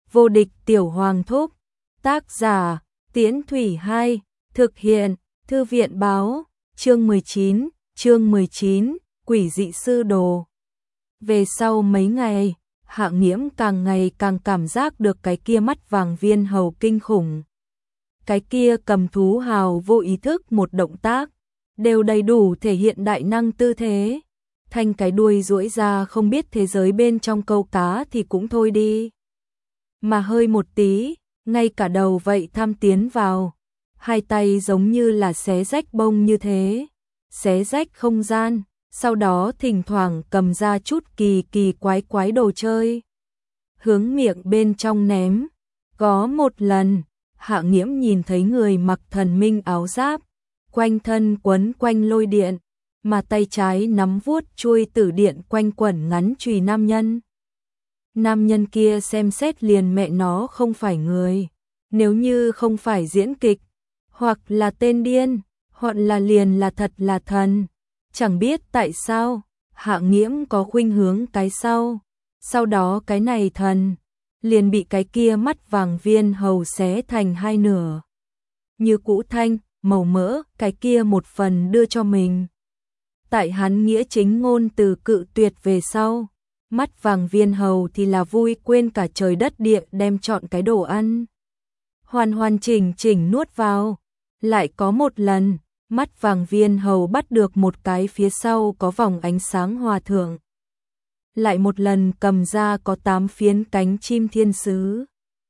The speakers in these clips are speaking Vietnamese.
Vô địch tiểu hoàng thúc. Tác giả, Tiễn Thủy 2, thực hiện, Thư viện báo, chương 19, quỷ dị sư đồ. Về sau mấy ngày, Hạ Nghiễm càng ngày càng cảm giác được cái kia mắt vàng viên hầu kinh khủng. Cái kia cầm thú hào vô ý thức một động tác, đều đầy đủ thể hiện đại năng tư thế. Thanh cái đuôi duỗi ra không biết thế giới bên trong câu cá thì cũng thôi đi. Mà hơi một tí, ngay cả đầu vậy tham tiến vào. Hai tay giống như là xé rách bông như thế, xé rách không gian, sau đó thỉnh thoảng cầm ra chút kỳ kỳ quái đồ chơi. Hướng miệng bên trong ném. Có một lần, Hạ Nghiễm nhìn thấy người mặc thần minh áo giáp, quanh thân quấn quanh lôi điện, mà tay trái nắm vuốt chuôi tử điện quanh quẩn ngắn chùy nam nhân. Nam nhân kia xem xét liền mẹ nó không phải người, nếu như không phải diễn kịch, hoặc là tên điên, hoặc là liền là thật là thần. Chẳng biết tại sao, Hạ Nghiễm có khuynh hướng cái sau đó cái này thần, liền bị cái kia mắt vàng viên hầu xé thành hai nửa. Như cũ thanh, màu mỡ, cái kia một phần đưa cho mình. Tại hắn nghĩa chính ngôn từ cự tuyệt về sau, mắt vàng viên hầu thì là vui quên cả trời đất địa đem chọn cái đồ ăn. Hoàn chỉnh nuốt vào. Lại có một lần, mắt vàng viên hầu bắt được một cái phía sau có vòng ánh sáng hòa thượng. Lại một lần cầm ra có 8 phiến cánh chim thiên sứ.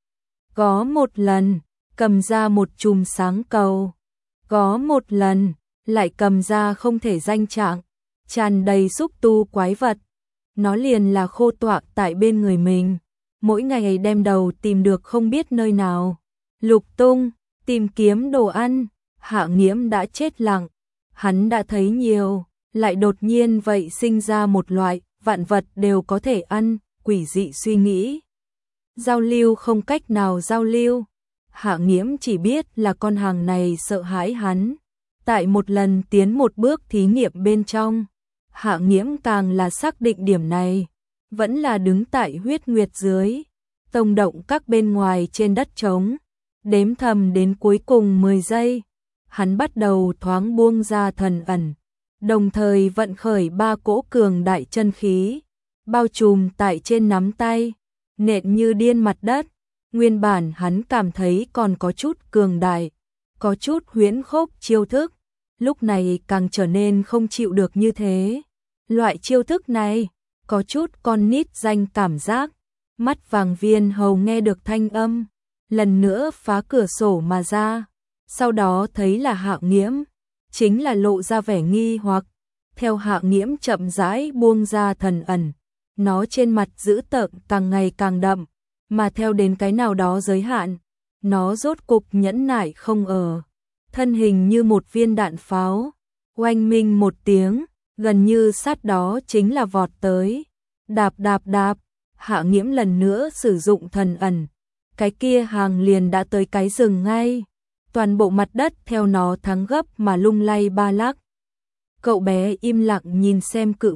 Có một lần, cầm ra một chùm sáng cầu. Có một lần, lại cầm ra không thể danh trạng, tràn đầy xúc tu quái vật. Nó liền là khô tọa tại bên người mình, mỗi ngày đem đầu tìm được không biết nơi nào. Lục tung, tìm kiếm đồ ăn. Hạ Nghiễm đã chết lặng, hắn đã thấy nhiều, lại đột nhiên vậy sinh ra một loại vạn vật đều có thể ăn, quỷ dị suy nghĩ. Giao lưu không cách nào giao lưu. Hạ Nghiễm chỉ biết là con hàng này sợ hãi hắn. Tại một lần tiến một bước thí nghiệm bên trong, Hạ Nghiễm càng là xác định điểm này, vẫn là đứng tại huyết nguyệt dưới, tông động các bên ngoài trên đất trống, đếm thầm đến cuối cùng 10 giây. Hắn bắt đầu thoáng buông ra thần ẩn, đồng thời vận khởi 3 cỗ cường đại chân khí, bao trùm tại trên nắm tay, nện như điên mặt đất. Nguyên bản hắn cảm thấy còn có chút cường đại, có chút huyễn khốc chiêu thức, lúc này càng trở nên không chịu được như thế. Loại chiêu thức này, có chút con nít danh cảm giác. Mắt vàng viên hầu nghe được thanh âm, lần nữa phá cửa sổ mà ra. Sau đó thấy là Hạ Nghiễm, chính là lộ ra vẻ nghi hoặc. Theo Hạ Nghiễm chậm rãi buông ra thần ẩn, nó trên mặt dữ tợn càng ngày càng đậm, mà theo đến cái nào đó giới hạn, nó rốt cục nhẫn nại không ở. Thân hình như một viên đạn pháo, oanh minh một tiếng, gần như sát đó chính là vọt tới. Đạp, Hạ Nghiễm lần nữa sử dụng thần ẩn, cái kia hàng liền đã tới cái rừng ngay. Toàn bộ mặt đất theo nó thắng gấp mà lung lay ba lắc. Cậu bé im lặng nhìn xem cự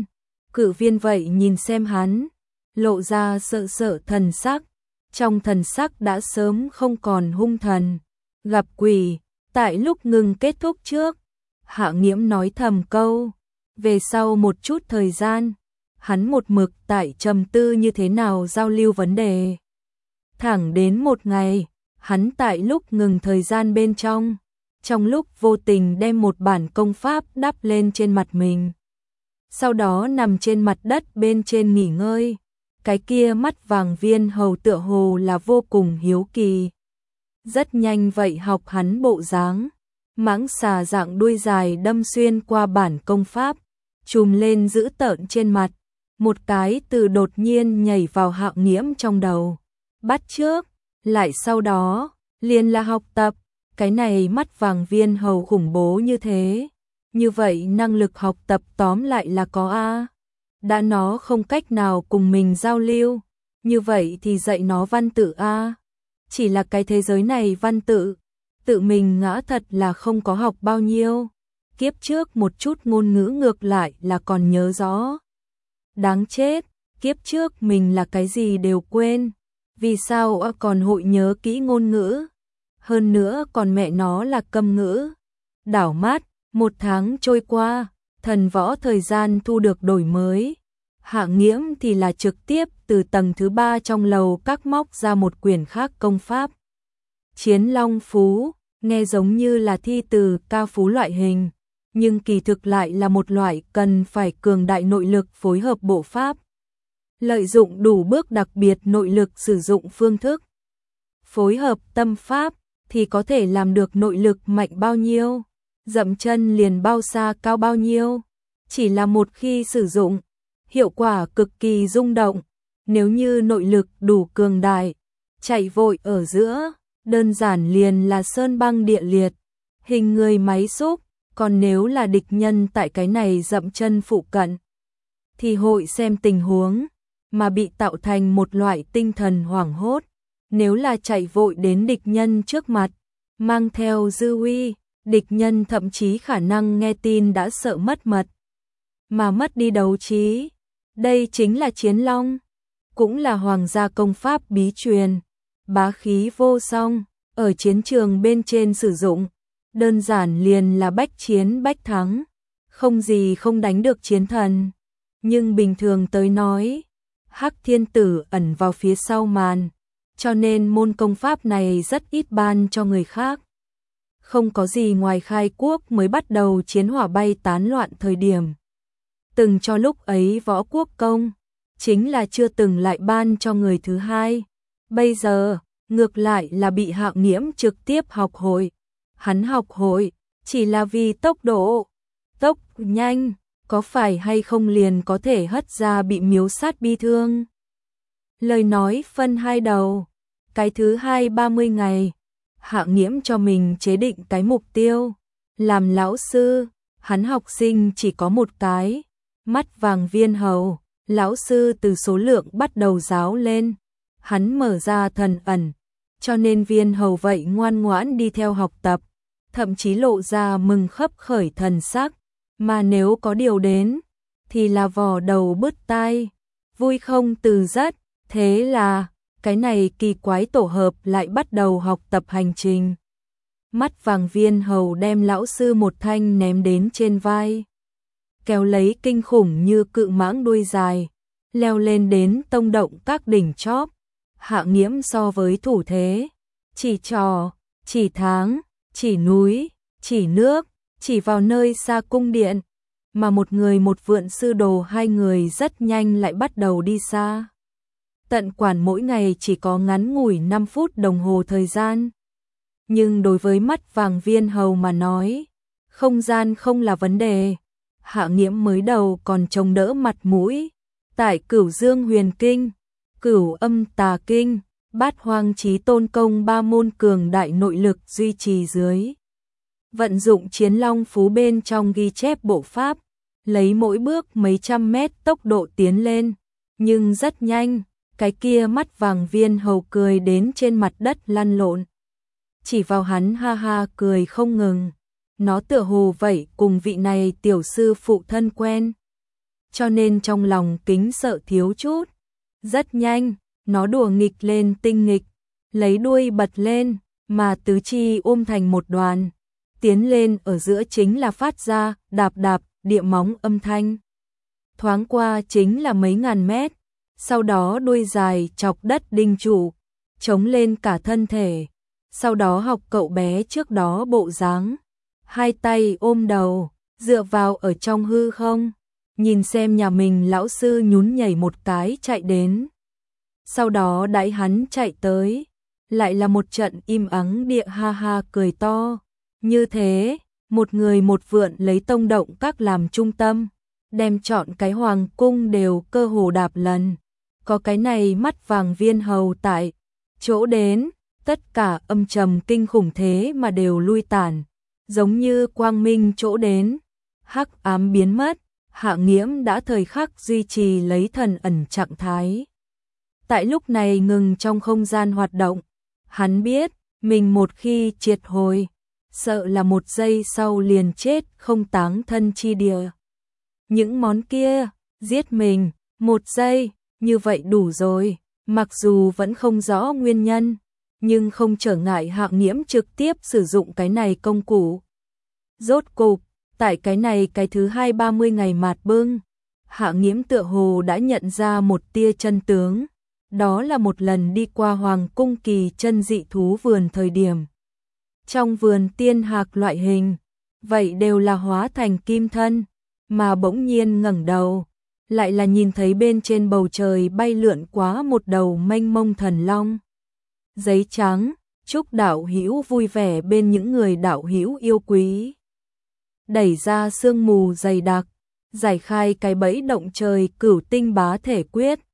viên vậy nhìn xem hắn, lộ ra sợ thần sắc. Trong thần sắc đã sớm không còn hung thần, gặp quỷ. Tại lúc ngừng kết thúc trước, Hạ Nghiễm nói thầm câu. Về sau một chút thời gian, hắn một mực tại trầm tư như thế nào giao lưu vấn đề. Thẳng đến một ngày, hắn tại lúc ngừng thời gian bên trong lúc vô tình đem một bản công pháp đắp lên trên mặt mình. Sau đó nằm trên mặt đất bên trên nghỉ ngơi. Cái kia mắt vàng viên hầu tựa hồ là vô cùng hiếu kỳ. Rất nhanh vậy học hắn bộ dáng. Mãng xà dạng đuôi dài đâm xuyên qua bản công pháp, trùm lên dữ tợn trên mặt. Một cái từ đột nhiên nhảy vào Hạ Nghiễm trong đầu. Bắt trước, lại sau đó, liền là học tập. Cái này mắt vàng viên hầu khủng bố như thế. Như vậy năng lực học tập tóm lại là có a. Đã nó không cách nào cùng mình giao lưu, như vậy thì dạy nó văn tự a. Chỉ là cái thế giới này văn tự, tự mình ngã thật là không có học bao nhiêu. Kiếp trước một chút ngôn ngữ ngược lại là còn nhớ rõ. Đáng chết, kiếp trước mình là cái gì đều quên. Vì sao còn hội nhớ kỹ ngôn ngữ? Hơn nữa còn mẹ nó là câm ngữ. Đảo mắt, 1 tháng trôi qua, thần võ thời gian thu được đổi mới. Hạ Nghiễm thì là trực tiếp từ tầng thứ 3 trong lầu các móc ra một quyển khác công pháp. Chiến Long Phú, nghe giống như là thi từ ca phú loại hình, nhưng kỳ thực lại là một loại cần phải cường đại nội lực phối hợp bộ pháp. Lợi dụng đủ bước đặc biệt nội lực sử dụng phương thức phối hợp tâm pháp thì có thể làm được nội lực mạnh bao nhiêu, dậm chân liền bao xa cao bao nhiêu. Chỉ là một khi sử dụng, hiệu quả cực kỳ rung động. Nếu như nội lực đủ cường đại, chạy vội ở giữa, đơn giản liền là sơn băng địa liệt, hình người máy xúc. Còn nếu là địch nhân tại cái này dậm chân phụ cận, thì hội xem tình huống mà bị tạo thành một loại tinh thần hoảng hốt. Nếu là chạy vội đến địch nhân trước mặt, mang theo dư uy, địch nhân thậm chí khả năng nghe tin đã sợ mất mật, mà mất đi đấu trí. Đây chính là Chiến Long, cũng là hoàng gia công pháp bí truyền, bá khí vô song, ở chiến trường bên trên sử dụng, đơn giản liền là bách chiến bách thắng, không gì không đánh được chiến thần. Nhưng bình thường tới nói, Hắc Thiên Tử ẩn vào phía sau màn, cho nên môn công pháp này rất ít ban cho người khác. Không có gì ngoài khai quốc mới bắt đầu chiến hỏa bay tán loạn thời điểm. Từng cho lúc ấy võ quốc công, chính là chưa từng lại ban cho người thứ hai. Bây giờ, ngược lại là bị Hạ Nghiễm trực tiếp học hội. Hắn học hội, chỉ là vì tốc độ, tốc nhanh, có phải hay không liền có thể hất ra bị miếu sát bi thương. Lời nói phân hai đầu, cái thứ hai 30 ngày, Hạ Nghiễm cho mình chế định cái mục tiêu, làm lão sư, hắn học sinh chỉ có một cái, mắt vàng viên hầu, lão sư từ số lượng bắt đầu giáo lên, hắn mở ra thần ẩn, cho nên viên hầu vậy ngoan ngoãn đi theo học tập, thậm chí lộ ra mừng khấp khởi thần sắc, mà nếu có điều đến, thì là vò đầu bứt tai, vui không từ dứt. Thế là, cái này kỳ quái tổ hợp lại bắt đầu học tập hành trình. Mắt vàng viên hầu đem lão sư một thanh ném đến trên vai, kéo lấy kinh khủng như cự mãng đuôi dài, leo lên đến tông động các đỉnh chóp. Hạ Nghiễm so với thủ thế, chỉ trò, chỉ tháng, chỉ núi, chỉ nước, chỉ vào nơi xa cung điện, mà một người một vượn sư đồ hai người rất nhanh lại bắt đầu đi xa. Tận quản mỗi ngày chỉ có ngắn ngủi 5 phút đồng hồ thời gian. Nhưng đối với mắt vàng viên hầu mà nói, không gian không là vấn đề. Hạ Nghiễm mới đầu còn trông đỡ mặt mũi. Tại Cửu Dương Huyền Kinh, Cửu Âm Tà Kinh, Bát Hoang Chí Tôn Công ba môn cường đại nội lực duy trì dưới. Vận dụng Chiến Long Phú bên trong ghi chép bộ pháp, lấy mỗi bước mấy trăm mét tốc độ tiến lên. Nhưng rất nhanh, cái kia mắt vàng viên hầu cười đến trên mặt đất lăn lộn. Chỉ vào hắn ha ha cười không ngừng. Nó tựa hồ vậy cùng vị này tiểu sư phụ thân quen. Cho nên trong lòng kính sợ thiếu chút. Rất nhanh, nó đùa nghịch lên tinh nghịch, lấy đuôi bật lên, mà tứ chi ôm thành một đoàn. Tiến lên ở giữa chính là phát ra, đạp đạp, địa móng âm thanh. Thoáng qua chính là mấy ngàn mét. Sau đó đuôi dài chọc đất đinh trụ, chống lên cả thân thể. Sau đó học cậu bé trước đó bộ dáng, hai tay ôm đầu, dựa vào ở trong hư không, nhìn xem nhà mình lão sư nhún nhảy một cái chạy đến. Sau đó đãi hắn chạy tới, lại là một trận im ắng địa ha ha cười to. Như thế, một người một vượn lấy tông động các làm trung tâm, đem chọn cái hoàng cung đều cơ hồ đạp lần. Có cái này mắt vàng viên hầu tại chỗ đến, tất cả âm trầm kinh khủng thế mà đều lui tản, giống như quang minh chỗ đến, hắc ám biến mất. Hạ Nghiễm đã thời khắc duy trì lấy thần ẩn trạng thái. Tại lúc này ngừng trong không gian hoạt động, hắn biết mình một khi triệt hồi, sợ là một giây sau liền chết không táng thân chi địa. Những món kia giết mình, một giây, như vậy đủ rồi. Mặc dù vẫn không rõ nguyên nhân, nhưng không trở ngại Hạng Nghiễm trực tiếp sử dụng cái này công cụ. Rốt cục, tại cái này cái thứ 2-30 ngày mạt bưng, Hạng Nghiễm tựa hồ đã nhận ra một tia chân tướng, đó là một lần đi qua Hoàng cung kỳ chân dị thú vườn thời điểm. Trong vườn tiên hạc loại hình, vậy đều là hóa thành kim thân, mà bỗng nhiên ngẩng đầu, lại là nhìn thấy bên trên bầu trời bay lượn quá một đầu mênh mông thần long. Giấy trắng, chúc đạo hữu vui vẻ bên những người đạo hữu yêu quý. Đẩy ra sương mù dày đặc, giải khai cái bẫy động trời cửu tinh bá thể quyết,